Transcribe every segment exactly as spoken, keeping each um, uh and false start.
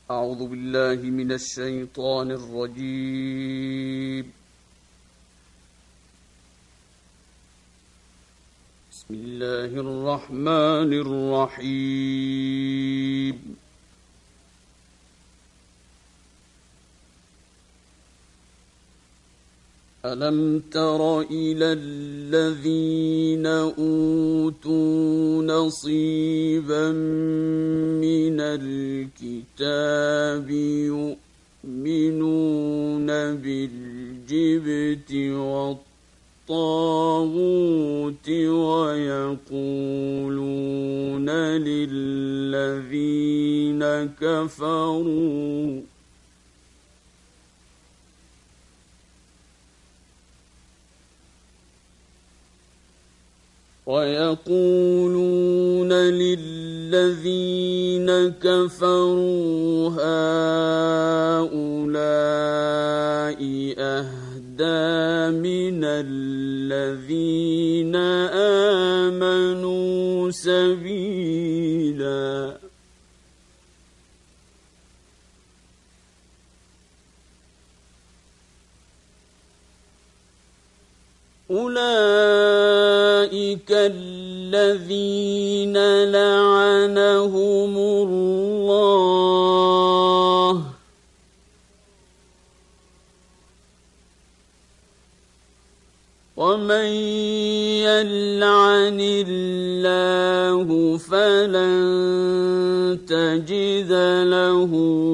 أعوذ بالله من الشيطان الرجيم. بسم الله الرحمن الرحيم. ألم تر إلى الذين أوتوا نصيبا من الكتاب يؤمنون بالجبت والطاغوت ويقولون للذين كفروا ويقولون للذين كفروا هؤلاء أهدى من الذين آمنوا سبيلا. أولئك الذين لعنهم الله ومن يلعن الله فلن تجد له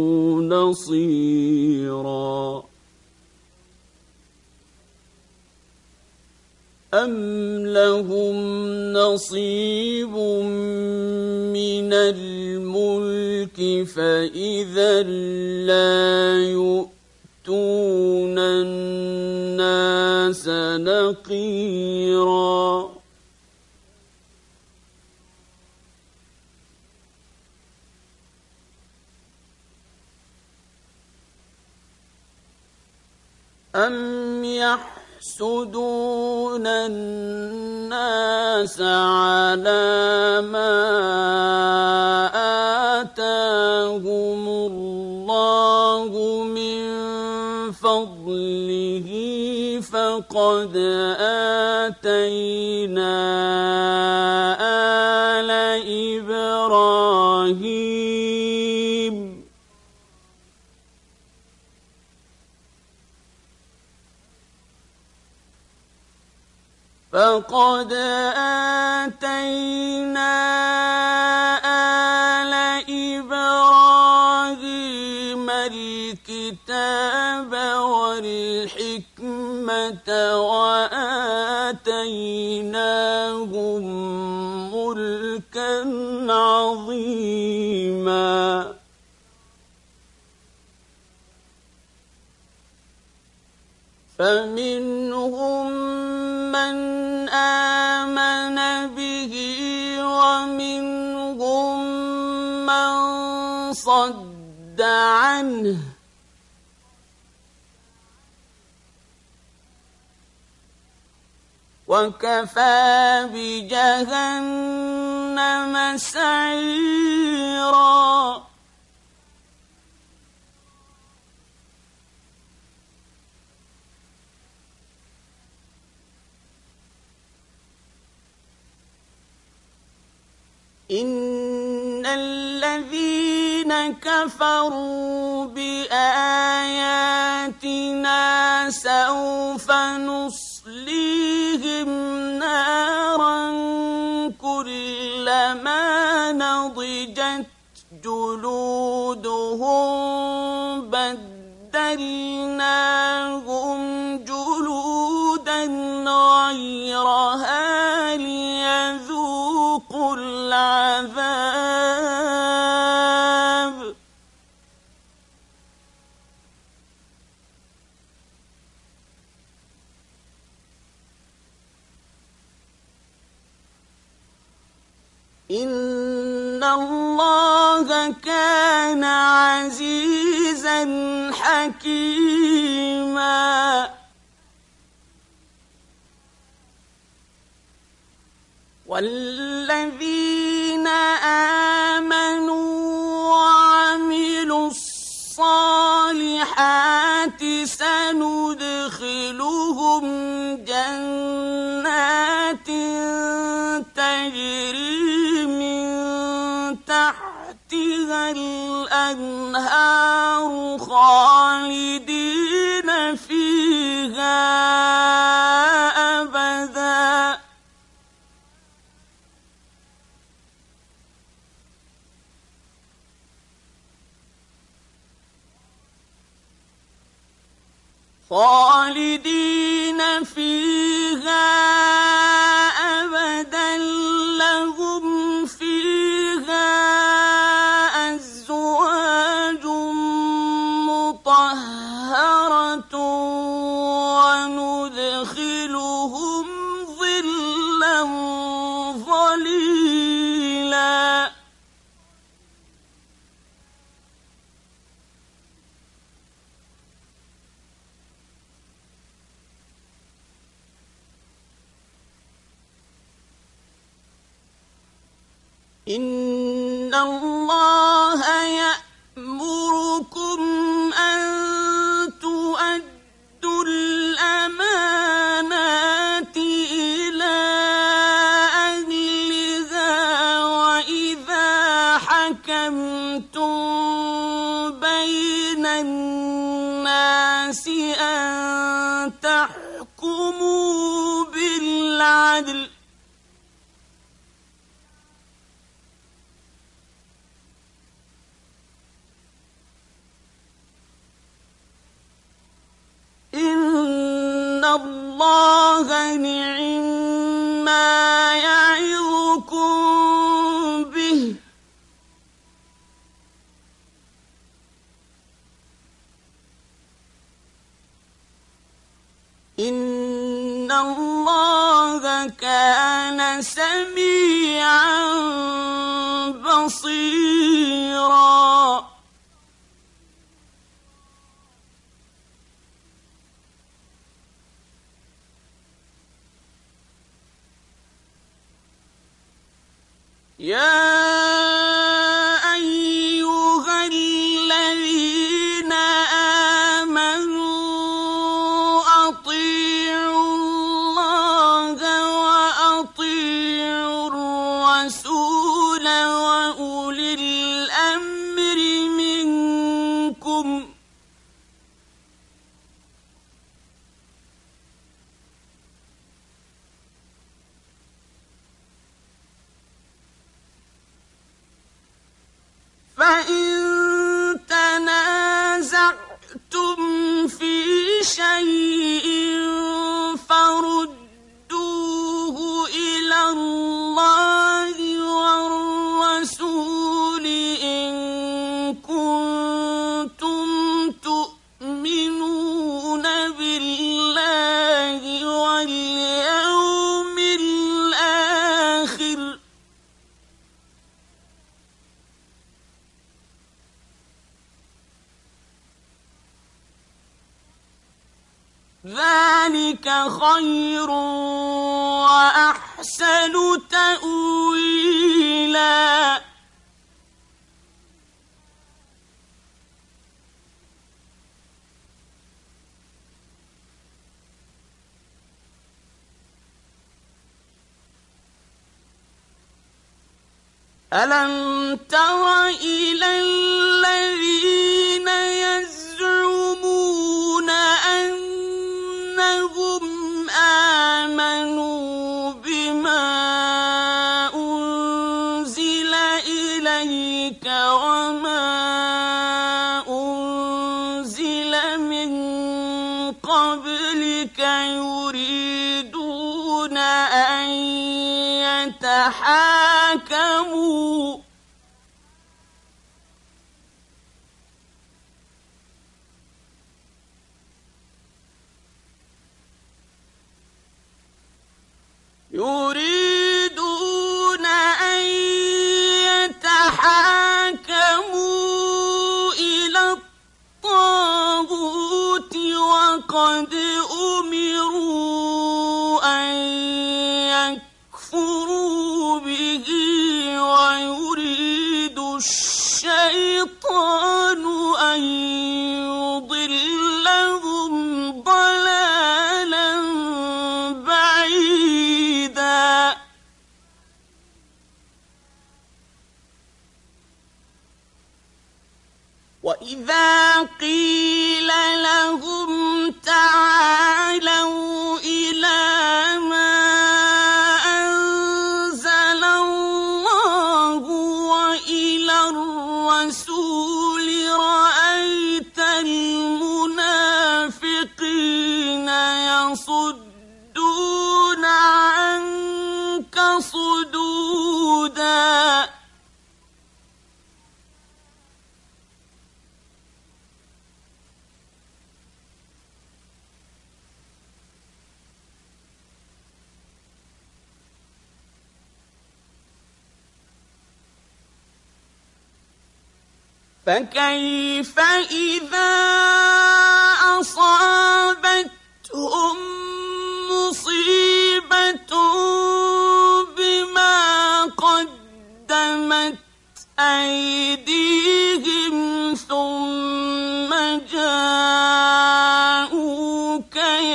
نصيرا. أم لهم نصيب من الملك فإذا لا يؤتون الناس نقيرا. أم يحسنون يحسدون الناس على ما آتاهم الله من فضله فقد آتينا آل إبراهيم فقد آتينا آل إبراهيم الكتاب والحكمة وآتيناهم ملكا عظيما. فمنهم من آمن به ومنهم من صد عنه وكفى بجهنم سعيرا. إن الذين كفروا بآياتنا سوف نصليهم نارا كلما نضجت جلودهم بدلناهم جلودا غيرها ليذوقوا العذاب. إن الله كان عزيزا حكيما. والذين آمنوا وعملوا الصالحات الأنهار خالدين فيها أبدا خالدين فيها أبدا لهم فيها أزواج مطهرة وندخلهم ظلا ظليلا إن الله يأمركم أن تؤدوا الأمانات إلى أهلها وإذا حكمتم بين الناس أن تحكموا بالعدل إن الله نعما يعظكم به إن الله كان سميعا بصيرا يا أيها الذين آمنوا أطيعوا الله وأطيعوا الرسول وأولي الأمر منكم فإن تنازعتم في شيء فردوه إلى الله والرسول إن كنتم تؤمنون بالله واليوم الآخر ذلك خير وأحسن تأويلا ألم تر إلى الذين يزعمون أنهم آمنوا بما أنزل إليك وما أنزل من قبلك يريدون أن يتحاكموا يريدون أن يتحاكموا إلى الطاغوت وقد أمروا أن يكفروا به ويريد الشيطان أن يضلهم ضلالا بعيدا ۚ وإذا قيل لهم تعالوا إلى ما أنزل الله وإلى الرسول رأيت المنافقين يصدون عنك صدودا فكيف إذا أصابتهم مصيبة بما قدمت أيديهم ثم جاءوك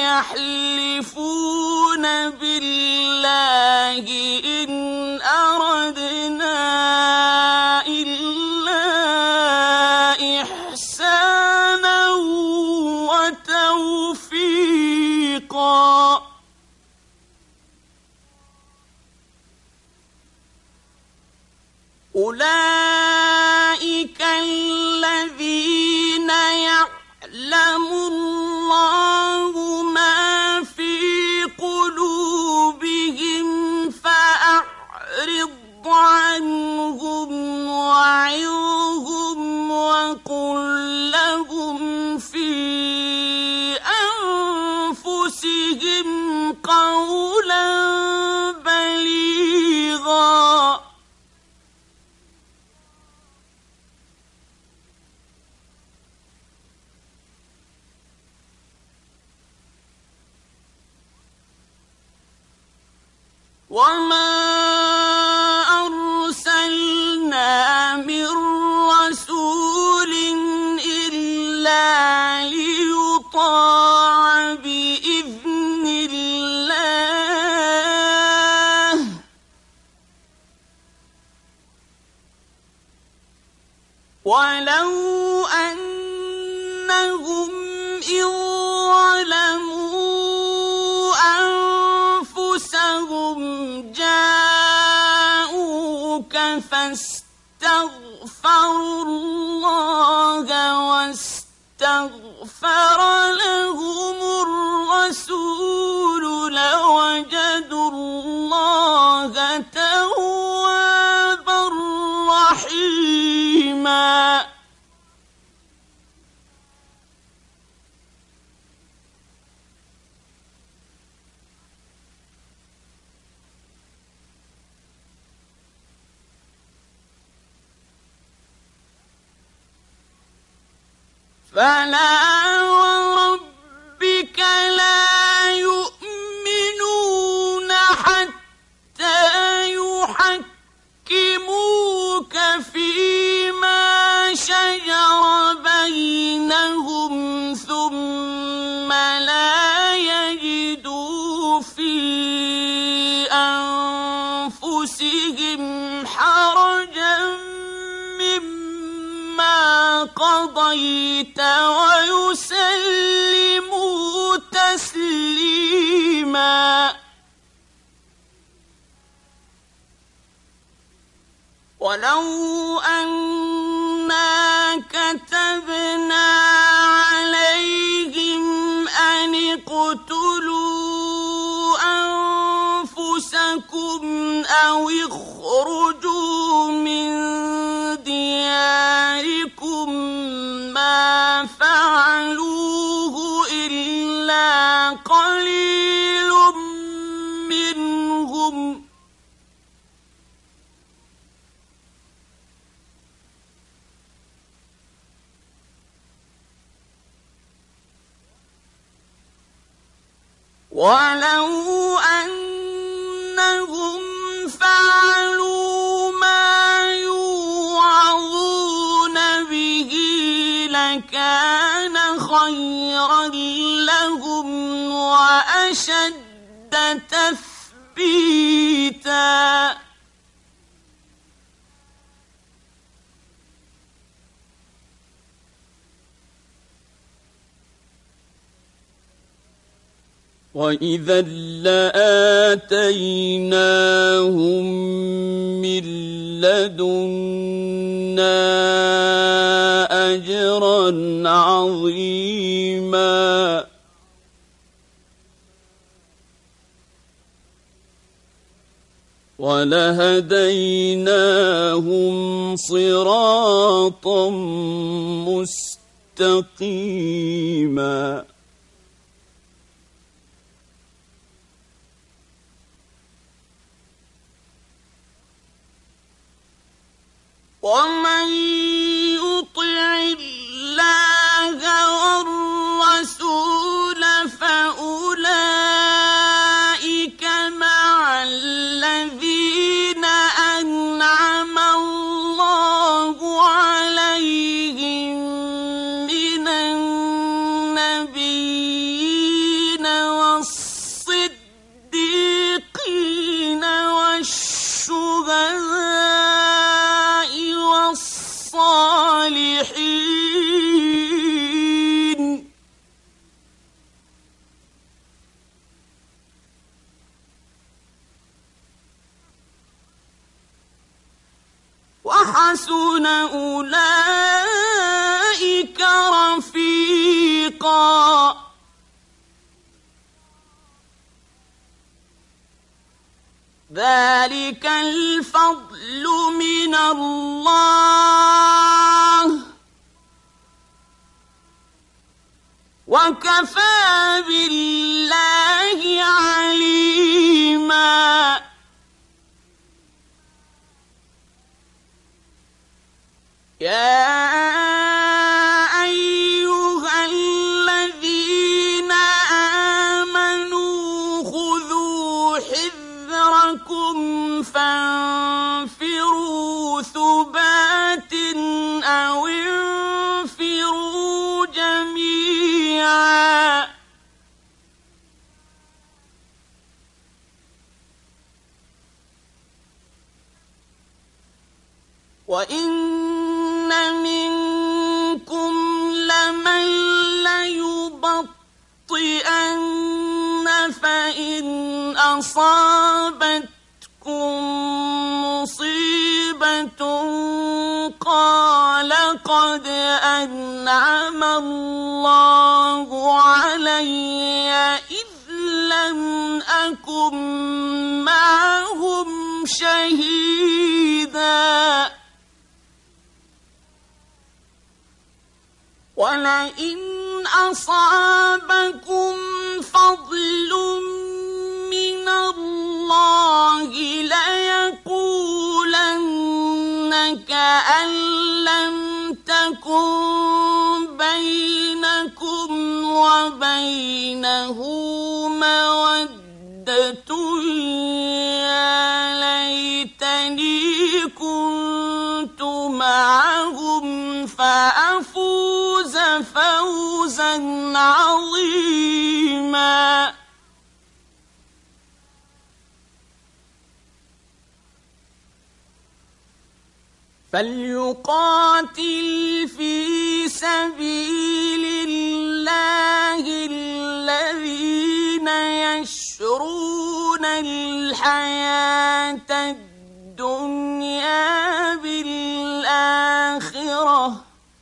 يحلفون بالله إن أردنا أولئك الذين يعلم الله ما في قلوبهم فأعرض عنهم وعظهم وقل لهم في أنفسهم قولا بليغا وما أرسلنا من رسول إلا ليطاع بإذن الله ولو أنهم إذ ظلموا أنفسهم جاءوك فاستغفروا الله واستغفر لهم الرسول لوجدوا الله توابا رحيما فلا وربك لا يؤمنون حتى يحكموك فيما شجر بينهم ثم لا يجدوا في أنفسهم حرجا مما قضيت ويسلموا تسليما ولو أنا كتبنا عليهم أن اقتلوا أنفسكم أو اخرجوا من دياركم ما فعلوه إلا قليل منهم ولو أنهم فعلوا ما يوعظون به لكان خيرا لهم وأشد تثبيتا وإذا لآتيناهم من لدنا أجرا عظيما ولهديناهم صراطا مستقيما ومن يطع الله والرسول فأولئك مع الذين أنعم الله عليهم من النبيين والصديقين والشهداء والصالحين وحسن أولئك رفيقا ذلك الفضل من الله وكفى بالله عليما يا أيها الذين آمنوا خذوا حذركم فانفروا ثبات أو انفروا جميعا وإن منكم لمن ليبطئن فإن أصابتكم مصيبة قال قد أنعم الله علي إذ لم أكن معهم شهيدا ولئن أصابكم فضل من الله ليقولن كأن لم تكن بينكم وبينه مودة يا ليتني كنت معهم فأفوز فوزا عظيما فليقاتل في سبيل الله الذين يشرون الحياة الدنيا بالآخرة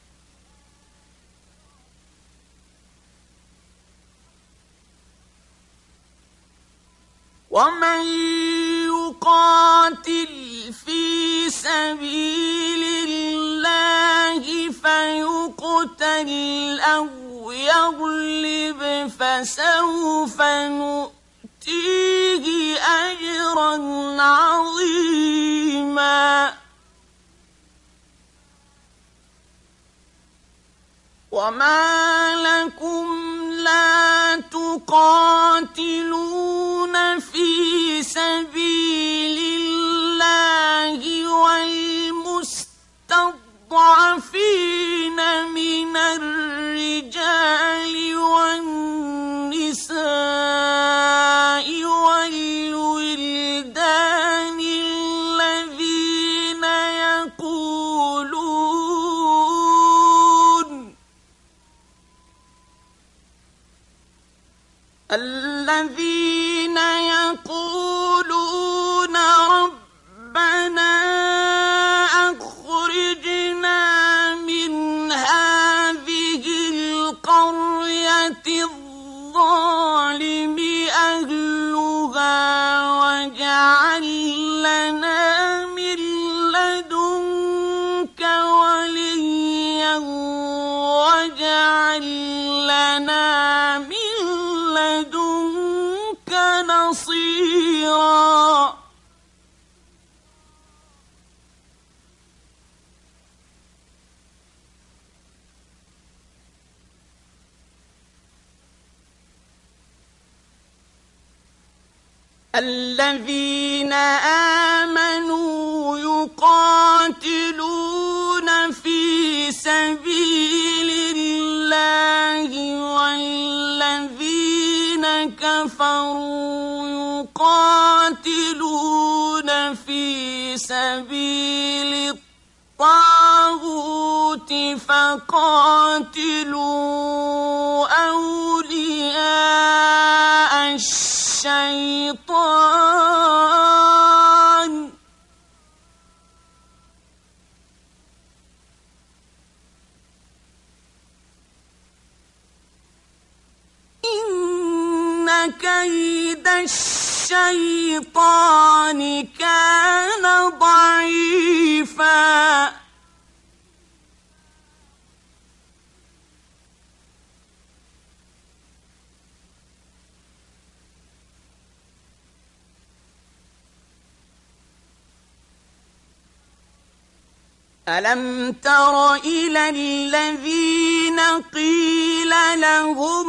ومن يقاتل في سبيل الله فيقتل أو يغلب فسوف نؤتيه أجرا عظيما وما لكم لا تقاتلون في سبيل الله والمستضعفين من الرجال والنساء والولدان الذين يقولون الذين يقولون ربنا أخرجنا من هذه القرية الظالم أهلها واجعل لنا من لدنك وليا واجعل لنا من لدنك نصيرا. الذين آمنوا يقاتلون في سبيل الله والذين كفروا يقاتلون في سبيل الطاغوت فقاتلوا أولياء الشيطان إن كيد الشيطان كان ضعيفا. ألم تر إلى الذين قيل لهم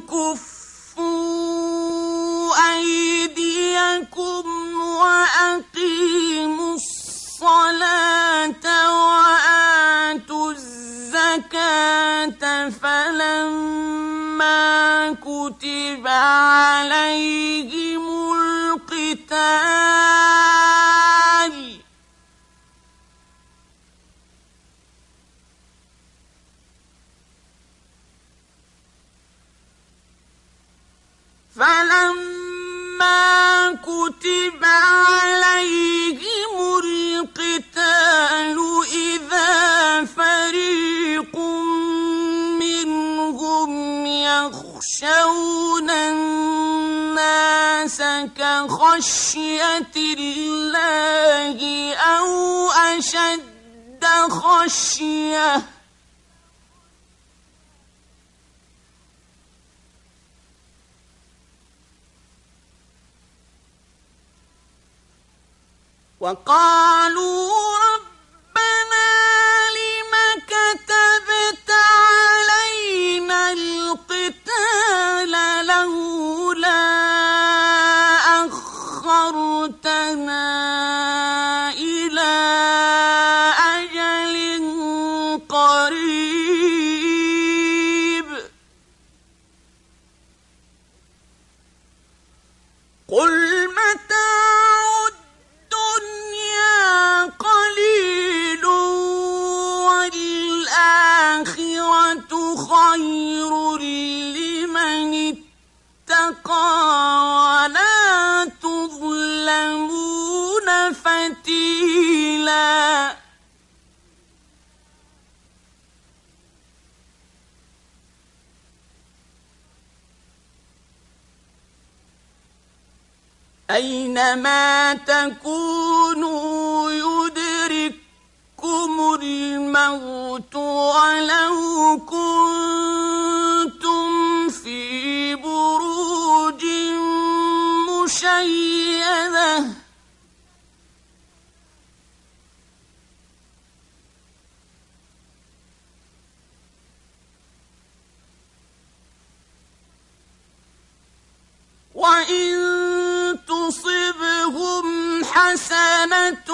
كفوا أيديكم وأقيموا الصلاة وآتوا الزكاة فلما كتب عليهم القتال فلما كتب عليهم القتال إذا فريق منهم يخشون الناس كخشية الله أو أشد خشية وقالوا ربنا لم كتبت علينا القتال لولا أخرتنا إلى أجل قريب قل متاع قليل والآخرة خير لمن اتقى ولا تظلمون فتيلا. أينما تكونوا يدرككم الموت ولو كنتم في بروج مشيدة وإن تصبهم حسنة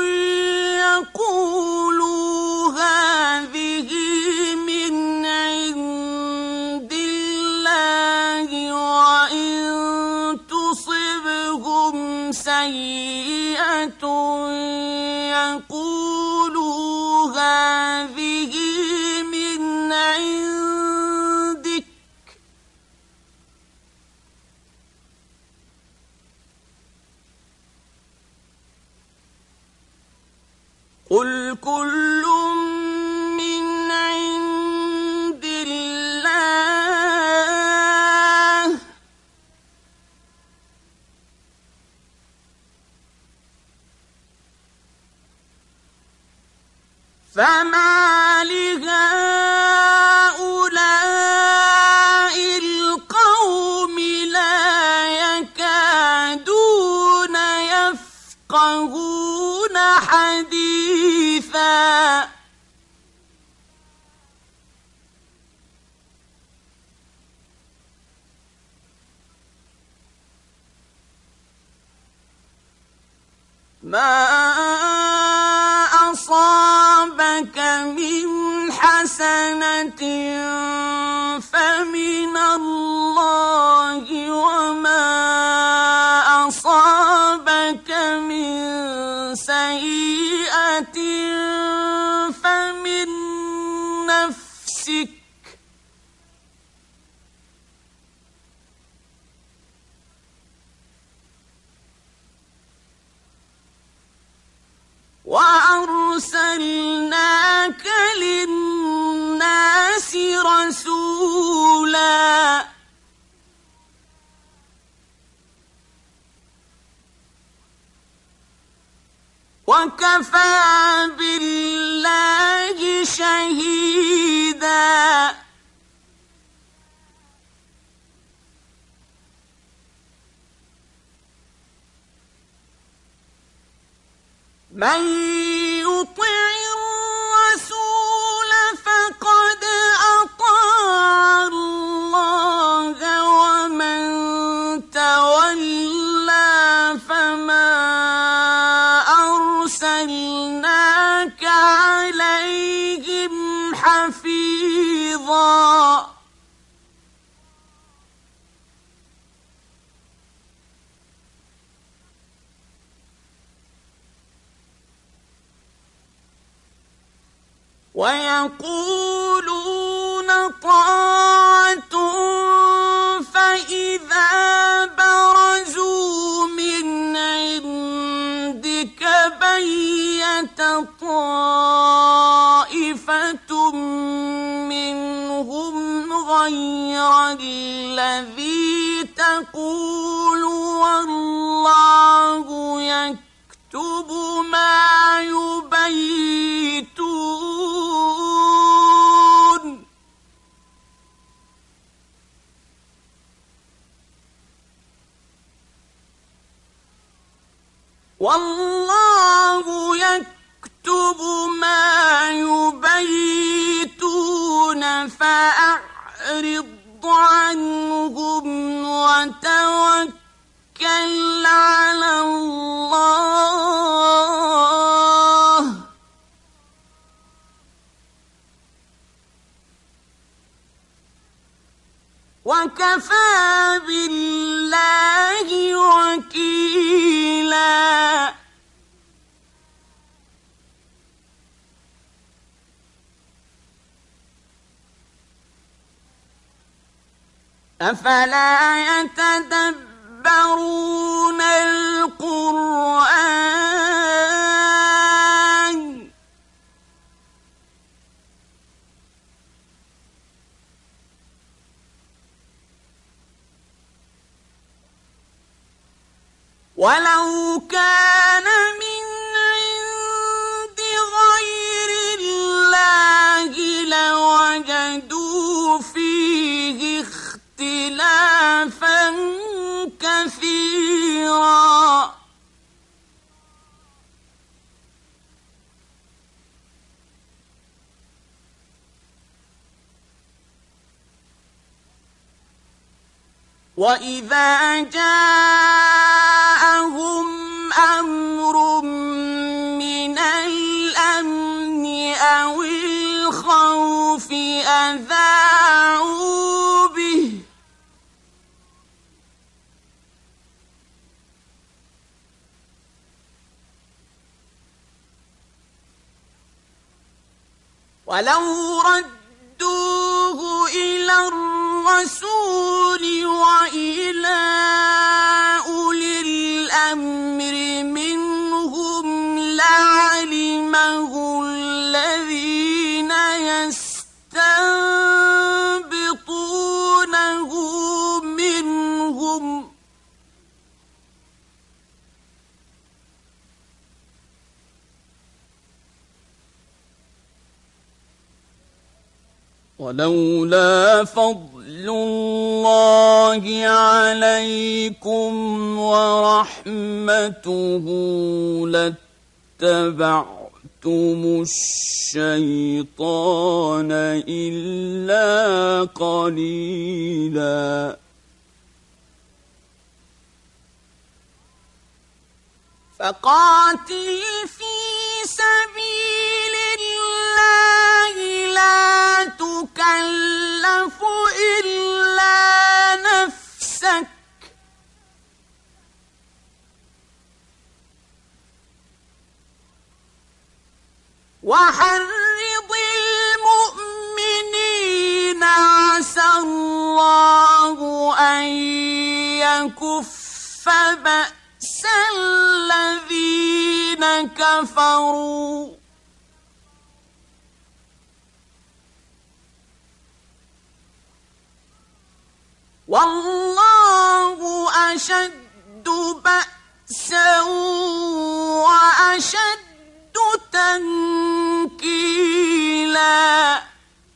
يقولوا هذه من عند الله وإن تصبهم سيئة يقولوا هذه من عندك قل كل من عند الله فما لهؤلاء القوم لا يكادون يفقهون حديثا ما أصابك من حسنة فمن الله وما أصابك من سيئة فمن نفسك وأرسلناك للناس رسولا وكفى بالله شهيدا من يطع الرسول فقد أطاع الله ومن تولى فما أرسلناك عليهم حفيظا ويقولون طاعة فإذا برزوا من عندك بيت طائفة منهم غير الذي تقول والله يكتب ما يبيتون والله يكتب ما يبيتون فأعرض عنهم وتوكل على الله وكفى بالله وكيلا أفلا يتدبرون القرآن ولو كان من عند غير الله لوجدوا فيه اختلافا كثيرا وإذا جاءهم أمر من الأمن أو الخوف أذاعوا به ولو ردوه إلى الرسول وإلى أولي الأمر منهم لعلمه ولولا فضل الله عليكم ورحمته لاتبعتم الشيطان إلا قليلا فقاتل في سبيل الله لا تكلف إلا نفسك وحرض المؤمنين عسى الله أن يكف بأس الذين كفروا والله أشد بأسا وأشد تنكيلا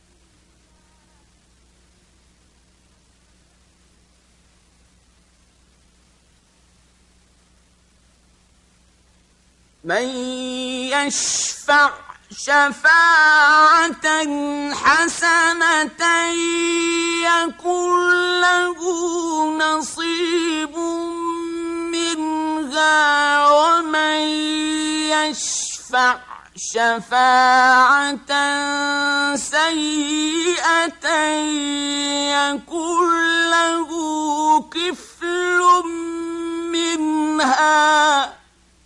من يشفع شفاعة حسنة يكن له نصيب منها ومن يشفع شفاعة سيئة يكن له كفل منها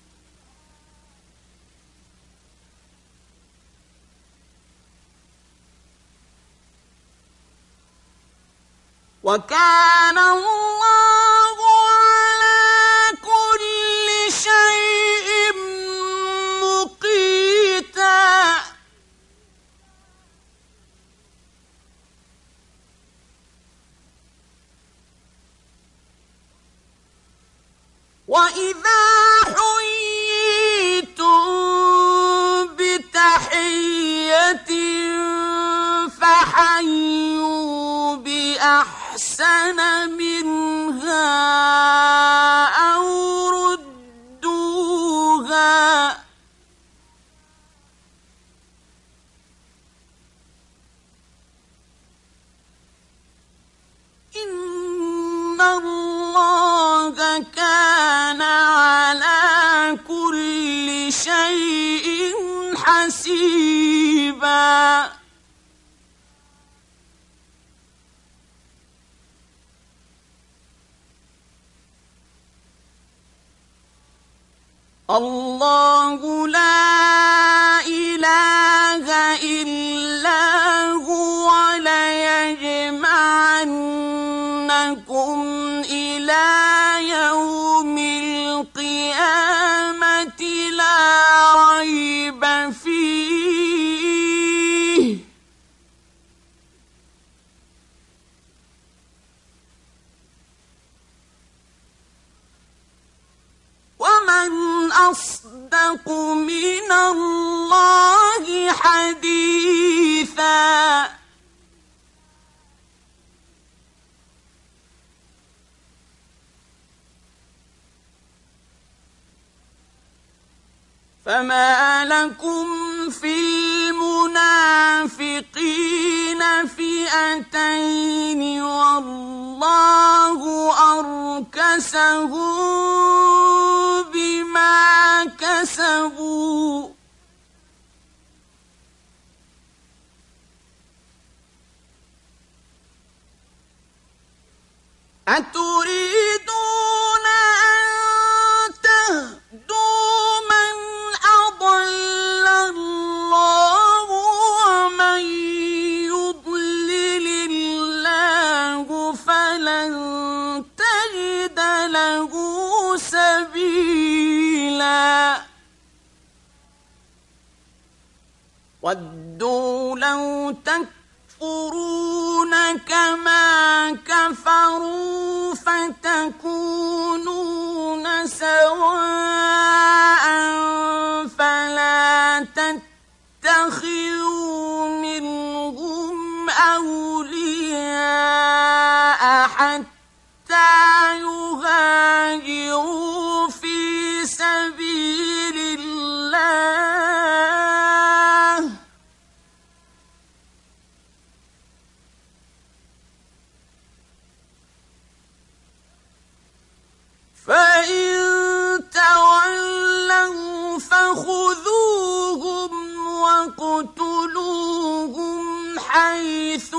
وكان الله على كل شيء مقيتا وإذا حييتم بتحية فحيوا بأحسن أحسن منها أو ردوها إن الله كان على كل شيء حسيبا الله لا إله إلا هو ليجمعنكم إلى يوم القيامة لا ريب فيه ومن أصدق من الله حديثا فما لكم في المنافقين فئتين والله أركسهم بما كسبوا أتريدون أن تهدوا من أضل الله ومن يضلل الله فلن تجد له سبيلا ودوا لو تكفرون كما كفروا فتكونون سواء فلا تتخذوا منهم أولياء حيث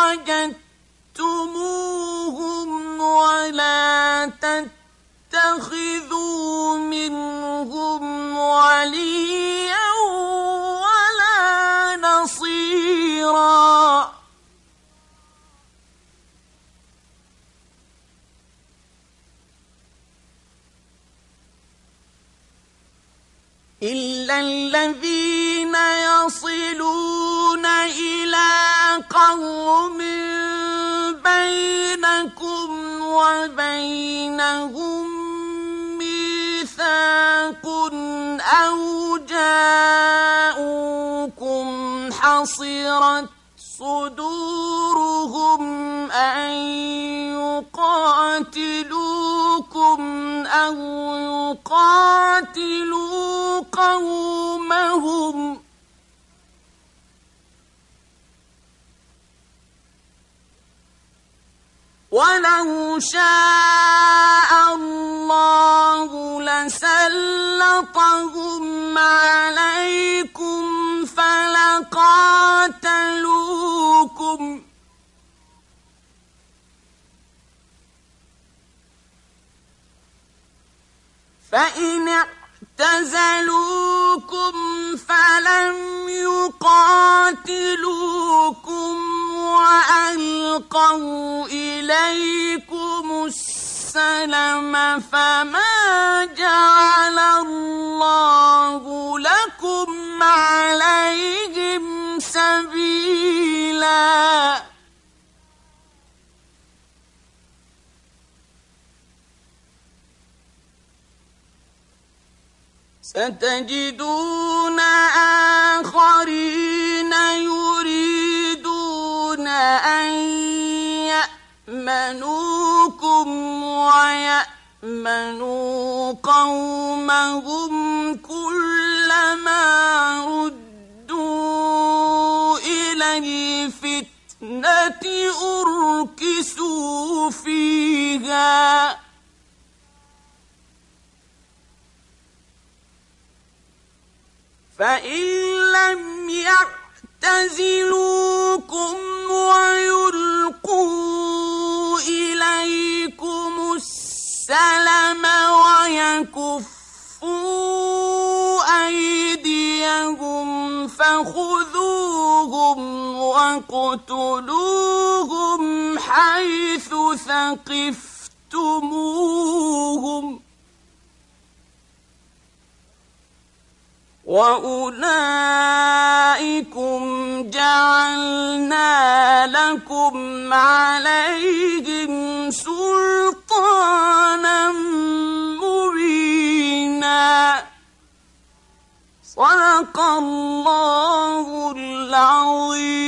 وجدتموهم ولا تتخذوا منهم وليا ولا نصيرا إلا الذين يصلون إلى قوم بينكم وبينهم ميثاق أو جاءوكم حصرت صدورهم أن يقاتلوكم أو يقاتلوا قومهم ولو شاء الله لسلطهم عليكم فلقاتلوكم فإن اعتزلوكم فلم يقاتلوكم وألقوا إليكم السلم فما جعل الله لكم عليهم سبيلا ستجدون آخرين يريدون أن يأمنوكم ويأمنوا قومهم كلما ردوا إلى الفتنة أركسوا فيها فإن لم يعتزلوكم ويلقوا إليكم السلم ويكفوا أيديهم فخذوهم واقتلوهم حيث ثقفتموهم وأولئكم جعلنا لكم عليهم سلطانا مبينا صدق الله العظيم.